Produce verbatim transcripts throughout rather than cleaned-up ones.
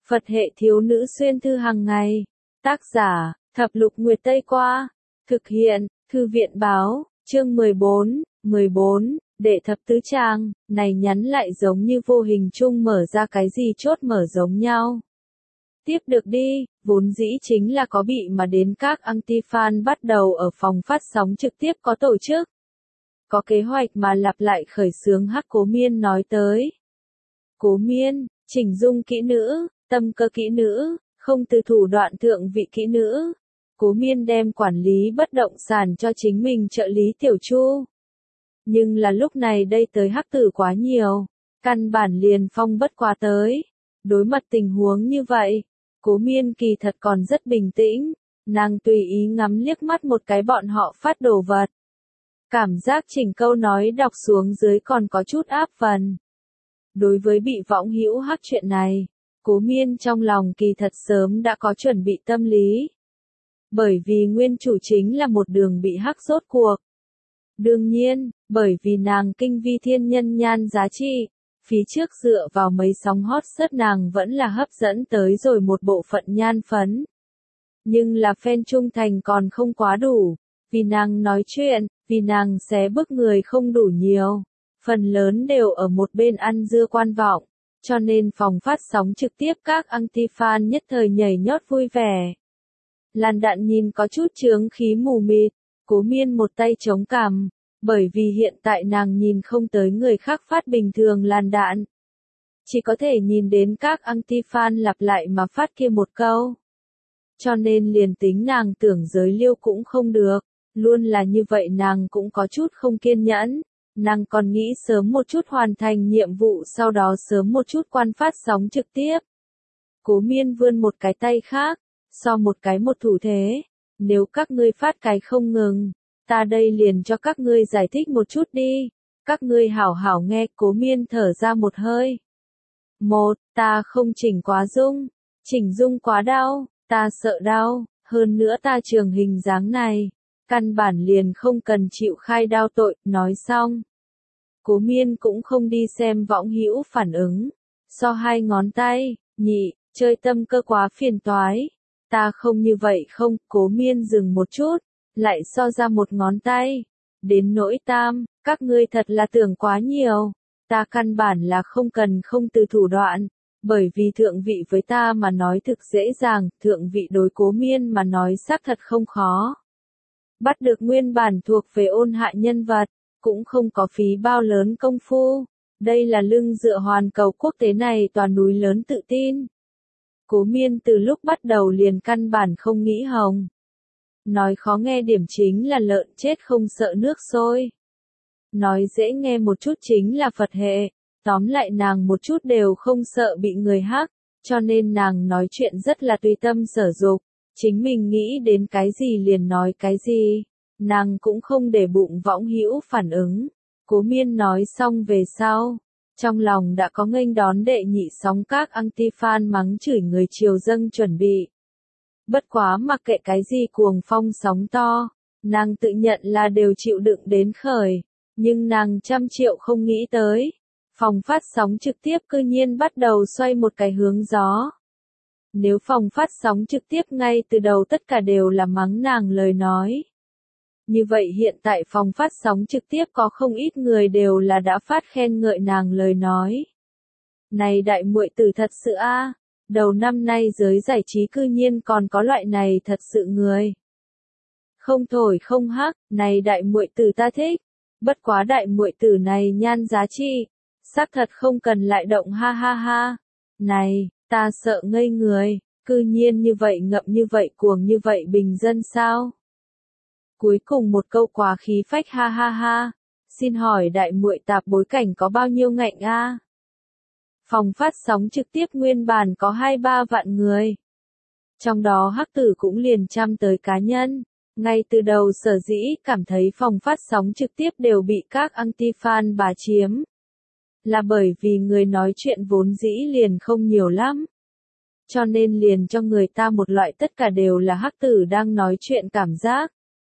Phật hệ thiếu nữ xuyên thư hàng ngày. Tác giả, Thập Lục Nguyệt Tây Qua. Thực hiện, Thư viện báo, chương mười bốn, mười bốn, đệ thập tứ trang, này nhắn lại giống như vô hình chung mở ra cái gì chốt mở giống nhau. Tiếp được đi, vốn dĩ chính là có bị mà đến các anti-fan bắt đầu ở phòng phát sóng trực tiếp có tổ chức. Có kế hoạch mà lặp lại khởi xướng Hắc Cố Miên nói tới. Cố Miên, chỉnh dung kỹ nữ, tâm cơ kỹ nữ, không từ thủ đoạn thượng vị kỹ nữ. Cố Miên đem quản lý bất động sản cho chính mình trợ lý Tiểu Chu. Nhưng là lúc này đây tới hắc tử quá nhiều, căn bản liền phong bất quá tới. Đối mặt tình huống như vậy, Cố Miên kỳ thật còn rất bình tĩnh, nàng tùy ý ngắm liếc mắt một cái bọn họ phát đồ vật. Cảm giác chỉnh câu nói đọc xuống dưới còn có chút áp phần. Đối với bị võng hữu hắc chuyện này, Cố Miên trong lòng kỳ thật sớm đã có chuẩn bị tâm lý. Bởi vì nguyên chủ chính là một đường bị hắc rốt cuộc. Đương nhiên, bởi vì nàng kinh vi thiên nhân nhan giá trị, phía trước dựa vào mấy sóng hot search nàng vẫn là hấp dẫn tới rồi một bộ phận nhan phấn. Nhưng là fan trung thành còn không quá đủ, vì nàng nói chuyện, vì nàng xé bức người không đủ nhiều, phần lớn đều ở một bên ăn dưa quan vọng, cho nên phòng phát sóng trực tiếp các anti-fan nhất thời nhảy nhót vui vẻ. Làn Đạn nhìn có chút chướng khí mù mịt, Cố Miên một tay chống cằm, bởi vì hiện tại nàng nhìn không tới người khác phát bình thường Làn Đạn. Chỉ có thể nhìn đến các anti-fan lặp lại mà phát kia một câu. Cho nên liền tính nàng tưởng giới liêu cũng không được, luôn là như vậy nàng cũng có chút không kiên nhẫn. Nàng còn nghĩ sớm một chút hoàn thành nhiệm vụ sau đó sớm một chút quan phát sóng trực tiếp. Cố Miên vươn một cái tay khác, so một cái một thủ thế. Nếu các ngươi phát cái không ngừng, ta đây liền cho các ngươi giải thích một chút đi. Các ngươi hảo hảo nghe. Cố Miên thở ra một hơi. Một, ta không chỉnh quá dung. Chỉnh dung quá đau, ta sợ đau, hơn nữa ta trường hình dáng này. Căn bản liền không cần chịu khai đao tội, nói xong. Cố Miên cũng không đi xem võng hữu phản ứng. So hai ngón tay, nhị, chơi tâm cơ quá phiền toái. Ta không như vậy không, Cố Miên dừng một chút, lại so ra một ngón tay. Đến nỗi tam, các ngươi thật là tưởng quá nhiều. Ta căn bản là không cần không từ thủ đoạn, bởi vì thượng vị với ta mà nói thực dễ dàng, thượng vị đối Cố Miên mà nói xác thật không khó. Bắt được nguyên bản thuộc về ôn hạ nhân vật, cũng không có phí bao lớn công phu. Đây là lưng dựa hoàn cầu quốc tế này toàn núi lớn tự tin. Cố Miên từ lúc bắt đầu liền căn bản không nghĩ hồng. Nói khó nghe điểm chính là lợn chết không sợ nước sôi. Nói dễ nghe một chút chính là Phật hệ. Tóm lại nàng một chút đều không sợ bị người hắc, cho nên nàng nói chuyện rất là tùy tâm sở dục. Chính mình nghĩ đến cái gì liền nói cái gì. Nàng cũng không để bụng võng hữu phản ứng. Cố Miên nói xong về sau. Trong lòng đã có nghênh đón đệ nhị sóng các anti-fan mắng chửi người triều dâng chuẩn bị. Bất quá mặc kệ cái gì cuồng phong sóng to, nàng tự nhận là đều chịu đựng đến khởi, nhưng nàng trăm triệu không nghĩ tới. Phòng phát sóng trực tiếp cư nhiên bắt đầu xoay một cái hướng gió. Nếu phòng phát sóng trực tiếp ngay từ đầu tất cả đều là mắng nàng lời nói. Như vậy hiện tại phòng phát sóng trực tiếp có không ít người đều là đã phát khen ngợi nàng lời nói. Này đại muội tử thật sự a, đầu năm nay giới giải trí cư nhiên còn có loại này thật sự người. Không thổi không hắc, này đại muội tử ta thích. Bất quá đại muội tử này nhan giá trị, xác thật không cần lại động ha ha ha. Này, ta sợ ngây người, cư nhiên như vậy ngậm như vậy cuồng như vậy bình dân sao? Cuối cùng một câu quá khí phách ha ha ha. Xin hỏi đại muội tạp bối cảnh có bao nhiêu ngạnh a? Phòng phát sóng trực tiếp nguyên bản có hai ba vạn người. Trong đó hắc tử cũng liền trăm tới cá nhân. Ngay từ đầu sở dĩ cảm thấy phòng phát sóng trực tiếp đều bị các anti-fan bà chiếm. Là bởi vì người nói chuyện vốn dĩ liền không nhiều lắm. Cho nên liền cho người ta một loại tất cả đều là hắc tử đang nói chuyện cảm giác.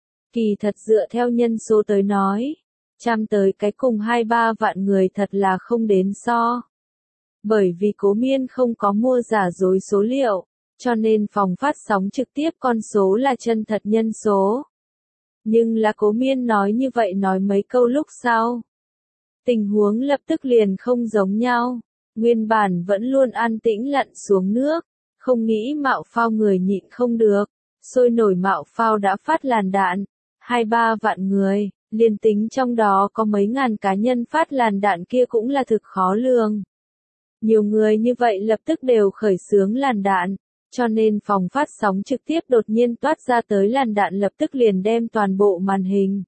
Kỳ thật dựa theo nhân số tới nói, trăm tới cái cùng hai ba vạn người thật là không đến so. Bởi vì Cố Miên không có mua giả dối số liệu, cho nên phòng phát sóng trực tiếp con số là chân thật nhân số. Nhưng là Cố Miên nói như vậy nói mấy câu lúc sau. Tình huống lập tức liền không giống nhau. Nguyên bản vẫn luôn an tĩnh lặn xuống nước, không nghĩ Mạo Phao người nhịn không được. Sôi nổi Mạo Phao đã phát làn đạn, hai ba vạn người, liền tính trong đó có mấy ngàn cá nhân phát làn đạn kia cũng là thực khó lường. Nhiều người như vậy lập tức đều khởi xướng làn đạn, cho nên phòng phát sóng trực tiếp đột nhiên toát ra tới làn đạn lập tức liền đem toàn bộ màn hình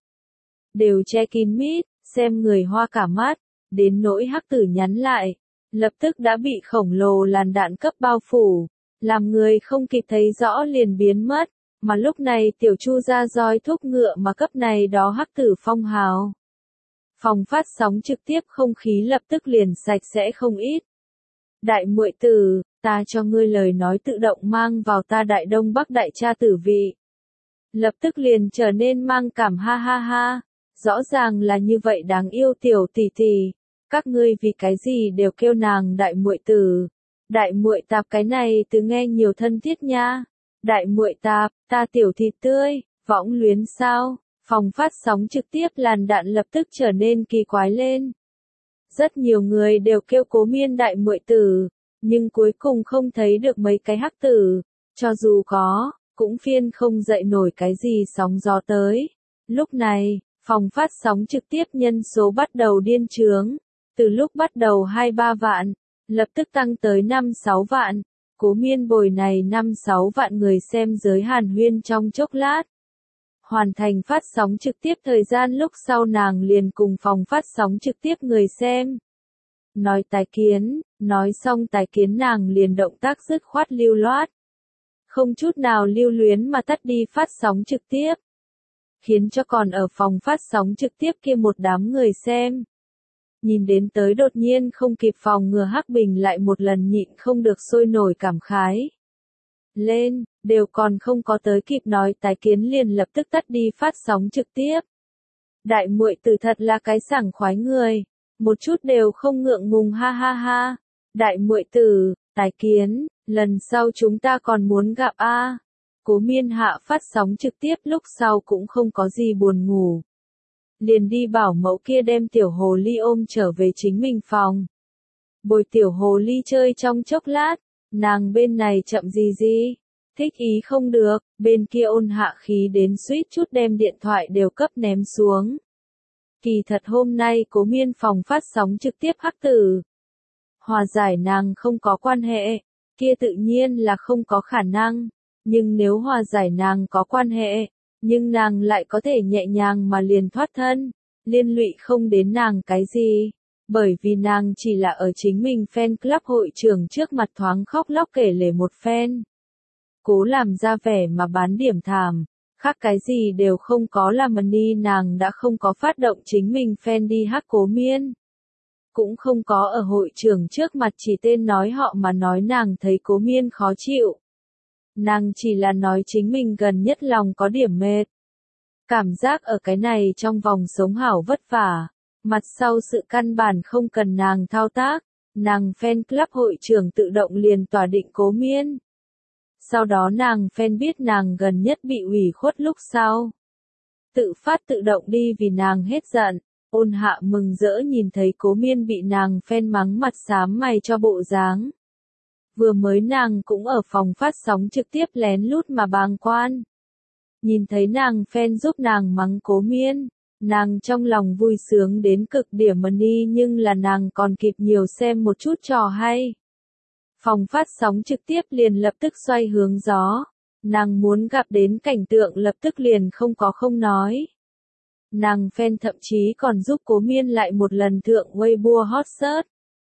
đều che kín mít, xem người hoa cả mắt, đến nỗi Hắc Tử nhắn lại, lập tức đã bị khổng lồ làn đạn cấp bao phủ, làm người không kịp thấy rõ liền biến mất, mà lúc này Tiểu Chu ra roi thúc ngựa mà cấp này đó Hắc Tử phong hào. Phòng phát sóng trực tiếp không khí lập tức liền sạch sẽ không ít. Đại muội tử, ta cho ngươi lời nói tự động mang vào ta Đại Đông Bắc đại cha tử vị. Lập tức liền trở nên mang cảm ha ha ha, rõ ràng là như vậy đáng yêu tiểu tỷ tỷ, các ngươi vì cái gì đều kêu nàng đại muội tử. Đại muội tạp cái này từ nghe nhiều thân thiết nha. Đại muội tạp, ta tiểu thịt tươi, võng luyến sao? Phòng phát sóng trực tiếp làn đạn lập tức trở nên kỳ quái lên. Rất nhiều người đều kêu Cố Miên đại muội tử, nhưng cuối cùng không thấy được mấy cái hắc tử, cho dù có, cũng phiên không dậy nổi cái gì sóng gió tới. Lúc này, phòng phát sóng trực tiếp nhân số bắt đầu điên trướng, từ lúc bắt đầu hai ba vạn, lập tức tăng tới năm sáu vạn, Cố Miên bồi này năm sáu vạn người xem giới hàn huyên trong chốc lát. Hoàn thành phát sóng trực tiếp thời gian lúc sau nàng liền cùng phòng phát sóng trực tiếp người xem. Nói tái kiến, nói xong tái kiến nàng liền động tác dứt khoát lưu loát. Không chút nào lưu luyến mà tắt đi phát sóng trực tiếp. Khiến cho còn ở phòng phát sóng trực tiếp kia một đám người xem. Nhìn đến tới đột nhiên không kịp phòng ngừa Hắc Bình lại một lần nhịn không được sôi nổi cảm khái. Lên, đều còn không có tới kịp nói tái kiến liền lập tức tắt đi phát sóng trực tiếp. Đại muội tử thật là cái sảng khoái người, một chút đều không ngượng ngùng ha ha ha. Đại muội tử, tái kiến, lần sau chúng ta còn muốn gặp a. Cố Miên hạ phát sóng trực tiếp lúc sau cũng không có gì buồn ngủ. Liền đi bảo mẫu kia đem tiểu hồ ly ôm trở về chính mình phòng. Bồi tiểu hồ ly chơi trong chốc lát, nàng bên này chậm gì gì, thích ý không được, bên kia ôn hạ khí đến suýt chút đem điện thoại đều cấp ném xuống. Kỳ thật hôm nay Cố Miên phòng phát sóng trực tiếp hắc tử. Hòa giải nàng không có quan hệ, kia tự nhiên là không có khả năng, nhưng nếu hòa giải nàng có quan hệ, nhưng nàng lại có thể nhẹ nhàng mà liền thoát thân, liên lụy không đến nàng cái gì, bởi vì nàng chỉ là ở chính mình fan club hội trưởng trước mặt thoáng khóc lóc kể lể một phen. Cố làm ra vẻ mà bán điểm thảm, khác cái gì đều không có là money nàng đã không có phát động chính mình fan đi hát Cố Miên. Cũng không có ở hội trưởng trước mặt chỉ tên nói họ mà nói nàng thấy Cố Miên khó chịu. Nàng chỉ là nói chính mình gần nhất lòng có điểm mệt. Cảm giác ở cái này trong vòng sống hảo vất vả, mặt sau sự căn bản không cần nàng thao tác, nàng fan club hội trưởng tự động liền tỏa định Cố Miên. Sau đó nàng fan biết nàng gần nhất bị ủy khuất lúc sau. Tự phát tự động đi vì nàng hết giận, ôn hạ mừng rỡ nhìn thấy Cố Miên bị nàng fan mắng mặt xám mày cho bộ dáng. Vừa mới nàng cũng ở phòng phát sóng trực tiếp lén lút mà bàng quan. Nhìn thấy nàng fan giúp nàng mắng Cố Miên, nàng trong lòng vui sướng đến cực điểm money nhưng là nàng còn kịp nhiều xem một chút trò hay. Phòng phát sóng trực tiếp liền lập tức xoay hướng gió, nàng muốn gặp đến cảnh tượng lập tức liền không có không nói. Nàng fan thậm chí còn giúp Cố Miên lại một lần thượng Weibo hot search.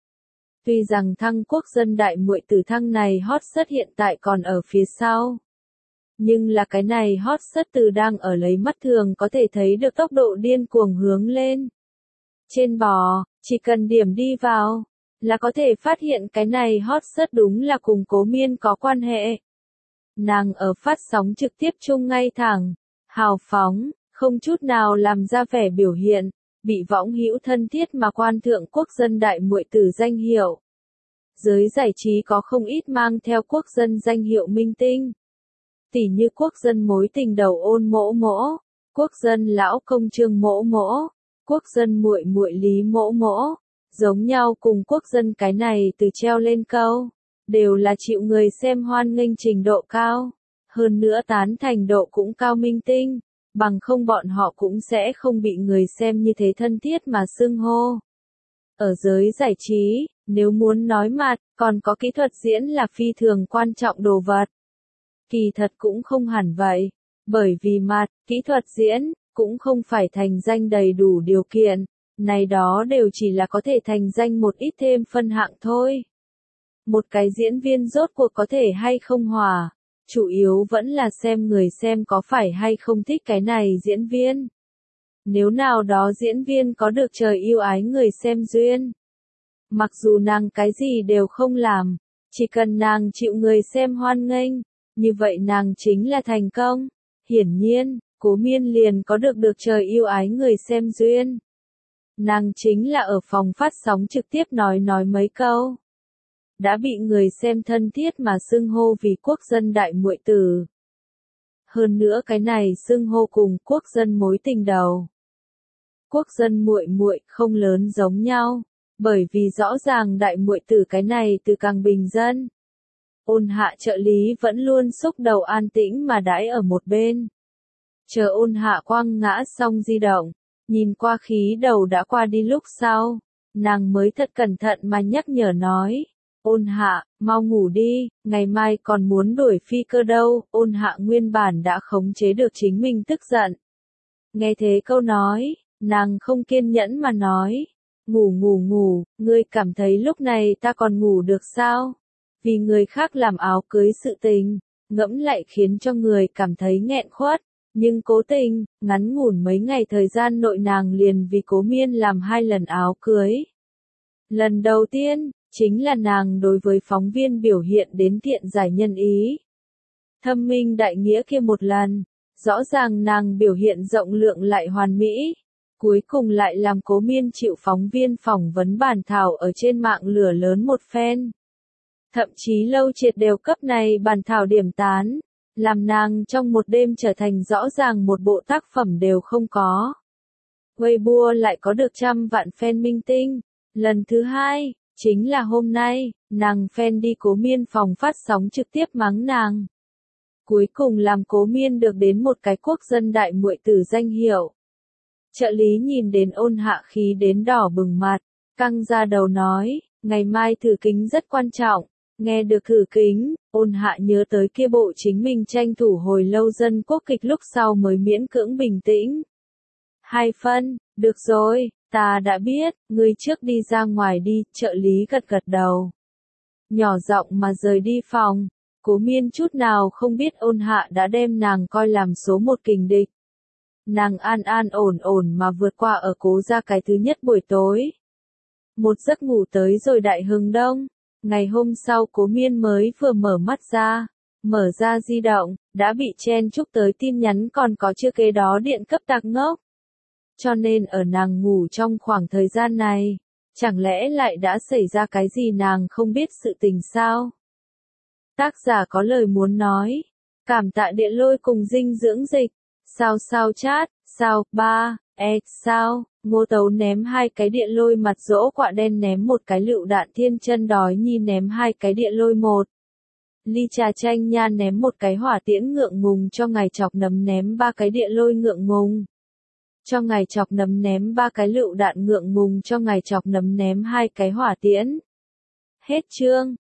Tuy rằng thăng quốc dân đại muội tử thăng này hot search hiện tại còn ở phía sau. Nhưng là cái này hot search từ đang ở lấy mắt thường có thể thấy được tốc độ điên cuồng hướng lên. Trên bò, chỉ cần điểm đi vào, là có thể phát hiện cái này hot search đúng là cùng Cố Miên có quan hệ. Nàng ở phát sóng trực tiếp chung ngay thẳng, hào phóng, không chút nào làm ra vẻ biểu hiện, bị võng hữu thân thiết mà quan thượng quốc dân đại muội tử danh hiệu. giới giải trí có không ít mang theo quốc dân danh hiệu minh tinh. Tỉ như quốc dân mối tình đầu Ôn Mỗ Mỗ, quốc dân lão công Trương Mỗ Mỗ, quốc dân muội muội Lý Mỗ Mỗ, giống nhau cùng quốc dân cái này từ treo lên câu, đều là chịu người xem hoan nghênh trình độ cao, hơn nữa tán thành độ cũng cao minh tinh, bằng không bọn họ cũng sẽ không bị người xem như thế thân thiết mà xưng hô. Ở giới giải trí, nếu muốn nói mặt, còn có kỹ thuật diễn là phi thường quan trọng đồ vật. Kỳ thật cũng không hẳn vậy, bởi vì mặt, kỹ thuật diễn, cũng không phải thành danh đầy đủ điều kiện, này đó đều chỉ là có thể thành danh một ít thêm phân hạng thôi. Một cái diễn viên rốt cuộc có thể hay không hòa, chủ yếu vẫn là xem người xem có phải hay không thích cái này diễn viên. Nếu nào đó diễn viên có được trời yêu ái người xem duyên, mặc dù nàng cái gì đều không làm, chỉ cần nàng chịu người xem hoan nghênh, như vậy nàng chính là thành công. Hiển nhiên, Cố Miên liền có được được trời yêu ái người xem duyên. Nàng chính là ở phòng phát sóng trực tiếp nói nói mấy câu, đã bị người xem thân thiết mà xưng hô vì quốc dân đại muội tử. Hơn nữa cái này xưng hô cùng quốc dân mối tình đầu, quốc dân muội muội không lớn giống nhau, bởi vì rõ ràng đại muội tử cái này từ càng bình dân. Ôn Hạ trợ lý vẫn luôn xúc đầu an tĩnh mà đãi ở một bên. Chờ Ôn Hạ quăng ngã xong di động, nhìn qua khí đầu đã qua đi lúc sau, nàng mới thật cẩn thận mà nhắc nhở nói, Ôn Hạ, mau ngủ đi, ngày mai còn muốn đuổi phi cơ đâu. Ôn Hạ nguyên bản đã khống chế được chính mình tức giận. Nghe thế câu nói, nàng không kiên nhẫn mà nói, ngủ ngủ ngủ, ngươi cảm thấy lúc này ta còn ngủ được sao? Vì người khác làm áo cưới sự tình, ngẫm lại khiến cho người cảm thấy nghẹn khuất, nhưng cố tình, ngắn ngủn mấy ngày thời gian nội nàng liền vì Cố Miên làm hai lần áo cưới. Lần đầu tiên, chính là nàng đối với phóng viên biểu hiện đến thiện giải nhân ý. Thâm minh đại nghĩa kia một lần, rõ ràng nàng biểu hiện rộng lượng lại hoàn mỹ, cuối cùng lại làm Cố Miên chịu phóng viên phỏng vấn bàn thảo ở trên mạng lửa lớn một phen. Thậm chí Lâu Triệt đều cấp này bàn thảo điểm tán, làm nàng trong một đêm trở thành rõ ràng một bộ tác phẩm đều không có. Weibo lại có được trăm vạn fan minh tinh. Lần thứ hai, chính là hôm nay, nàng fan đi Cố Miên phòng phát sóng trực tiếp mắng nàng. Cuối cùng làm Cố Miên được đến một cái quốc dân đại muội tử danh hiệu. Trợ lý nhìn đến Ôn Hạ khí đến đỏ bừng mặt, căng ra đầu nói, ngày mai thử kính rất quan trọng. Nghe được thử kính, Ôn Hạ nhớ tới kia bộ chính mình tranh thủ hồi lâu dân quốc kịch lúc sau mới miễn cưỡng bình tĩnh. Hai phân, được rồi, ta đã biết, ngươi trước đi ra ngoài đi, trợ lý gật gật đầu. Nhỏ giọng mà rời đi phòng, Cố Miên chút nào không biết Ôn Hạ đã đem nàng coi làm số một kình địch. Nàng an an ổn ổn mà vượt qua ở Cố gia cái thứ nhất buổi tối. Một giấc ngủ tới rồi đại hừng đông. Ngày hôm sau Cố Miên mới vừa mở mắt ra, mở ra di động, đã bị chen chúc tới tin nhắn còn có chưa kế đó điện cấp tạc ngốc. Cho nên ở nàng ngủ trong khoảng thời gian này, chẳng lẽ lại đã xảy ra cái gì nàng không biết sự tình sao? Tác giả có lời muốn nói, cảm tạ Điện Lôi cùng dinh dưỡng dịch, sao sao chat, sao, ba, e, sao. Ngô Tấu ném hai cái điện lôi mặt dỗ quạ đen ném một cái lựu đạn thiên chân đói nhi ném hai cái điện lôi một. Ly trà chanh nha ném một cái hỏa tiễn ngượng ngùng cho ngài chọc nấm ném ba cái điện lôi ngượng ngùng. Cho ngài chọc nấm ném ba cái lựu đạn ngượng ngùng cho ngài chọc nấm ném hai cái hỏa tiễn. Hết chương.